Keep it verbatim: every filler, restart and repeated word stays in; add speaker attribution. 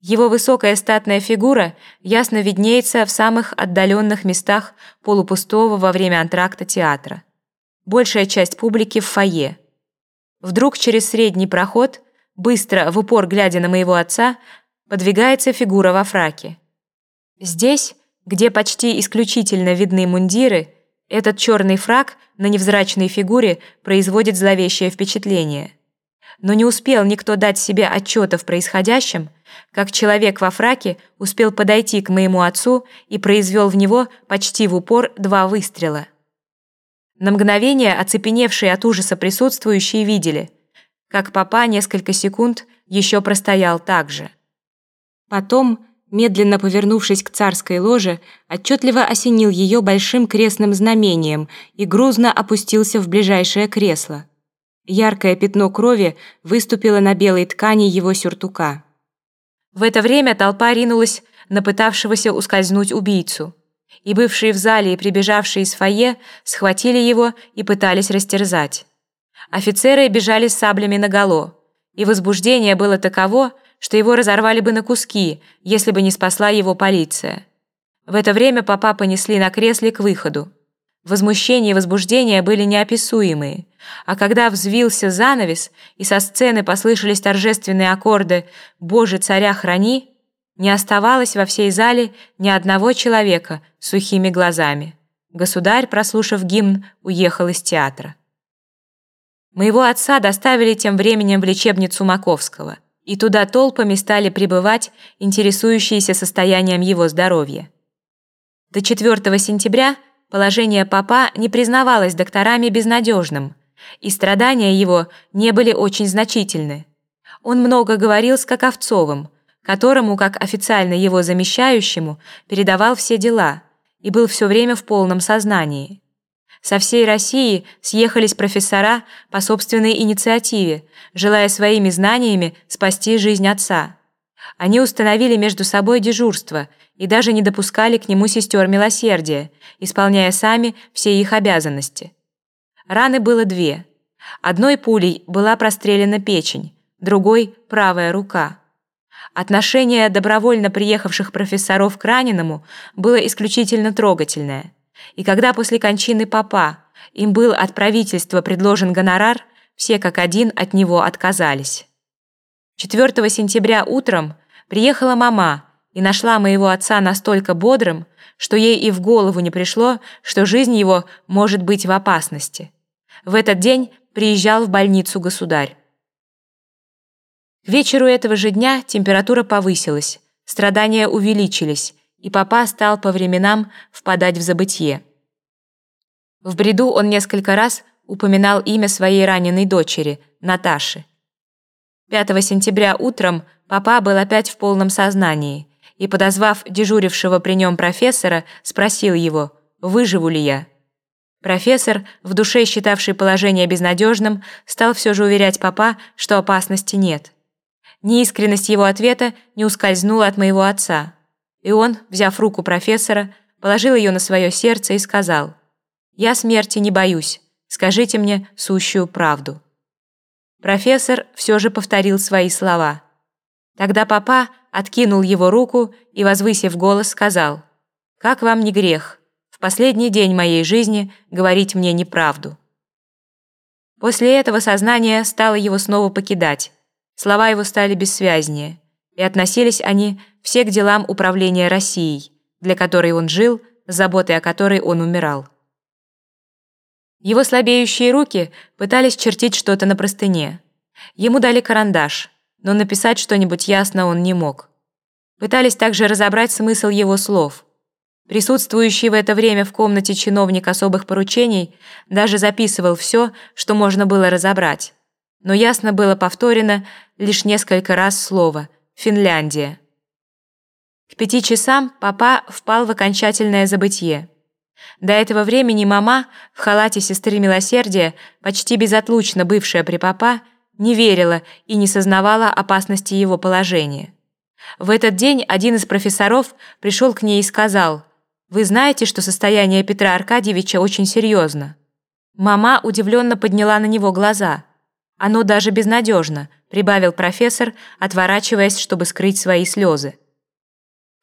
Speaker 1: Его высокая статная фигура ясно виднеется в самых отдаленных местах полупустого во время антракта театра. Большая часть публики в фойе. Вдруг через средний проход, быстро, в упор глядя на моего отца, подвигается фигура во фраке. Здесь, где почти исключительно видны мундиры, этот черный фрак на невзрачной фигуре производит зловещее впечатление. Но не успел никто дать себе отчета в происходящем, как человек во фраке успел подойти к моему отцу и произвел в него почти в упор два выстрела. На мгновение оцепеневшие от ужаса присутствующие видели, как папа несколько секунд еще простоял так же. Потом, медленно повернувшись к царской ложе, отчетливо осенил ее большим крестным знамением и грузно опустился в ближайшее кресло. Яркое пятно крови выступило на белой ткани его сюртука. В это время толпа ринулась на пытавшегося ускользнуть убийцу, и бывшие в зале и прибежавшие из фойе схватили его и пытались растерзать. Офицеры бежали с саблями наголо, и возбуждение было таково, что его разорвали бы на куски, если бы не спасла его полиция. В это время папа понесли на кресле к выходу. Возмущение и возбуждение были неописуемые, а когда взвился занавес и со сцены послышались торжественные аккорды «Боже, царя храни», не оставалось во всей зале ни одного человека с сухими глазами. Государь, прослушав гимн, уехал из театра. Моего отца доставили тем временем в лечебницу Маковского, и туда толпами стали прибывать интересующиеся состоянием его здоровья. До четвёртого сентября положение папа не признавалось докторами безнадежным, и страдания его не были очень значительны. Он много говорил с Каковцовым, которому, как официально его замещающему, передавал все дела и был все время в полном сознании. Со всей России съехались профессора по собственной инициативе, желая своими знаниями спасти жизнь отца. Они установили между собой дежурство и даже не допускали к нему сестер милосердия, исполняя сами все их обязанности. Раны было две. Одной пулей была прострелена печень, другой – правая рука. Отношение добровольно приехавших профессоров к раненому было исключительно трогательное. И когда после кончины папа им был от правительства предложен гонорар, все как один от него отказались. четвёртого сентября утром приехала мама и нашла моего отца настолько бодрым, что ей и в голову не пришло, что жизнь его может быть в опасности. В этот день приезжал в больницу государь. К вечеру этого же дня температура повысилась, страдания увеличились, и папа стал по временам впадать в забытье. В бреду он несколько раз упоминал имя своей раненой дочери, Наташи. пятого сентября утром папа был опять в полном сознании и, подозвав дежурившего при нем профессора, спросил его, выживу ли я. Профессор, в душе считавший положение безнадежным, стал все же уверять папа, что опасности нет. Неискренность его ответа не ускользнула от моего отца, и он, взяв руку профессора, положил ее на свое сердце и сказал: «Я смерти не боюсь, скажите мне сущую правду». Профессор все же повторил свои слова. Тогда папа откинул его руку и, возвысив голос, сказал: «Как вам не грех в последний день моей жизни говорить мне неправду?» После этого сознание стало его снова покидать, слова его стали бессвязнее, и относились они все к делам управления Россией, для которой он жил, с заботой о которой он умирал. Его слабеющие руки пытались чертить что-то на простыне. Ему дали карандаш, но написать что-нибудь ясно он не мог. Пытались также разобрать смысл его слов. Присутствующий в это время в комнате чиновник особых поручений даже записывал все, что можно было разобрать. Но ясно было повторено лишь несколько раз слово «Финляндия». К пяти часам папа впал в окончательное забытье. До этого времени мама, в халате сестры милосердия, почти безотлучно бывшая при папа, не верила и не сознавала опасности его положения. В этот день один из профессоров пришел к ней и сказал: «Вы знаете, что состояние Петра Аркадьевича очень серьезно?» Мама удивленно подняла на него глаза. «Оно даже безнадежно», прибавил профессор, отворачиваясь, чтобы скрыть свои слезы.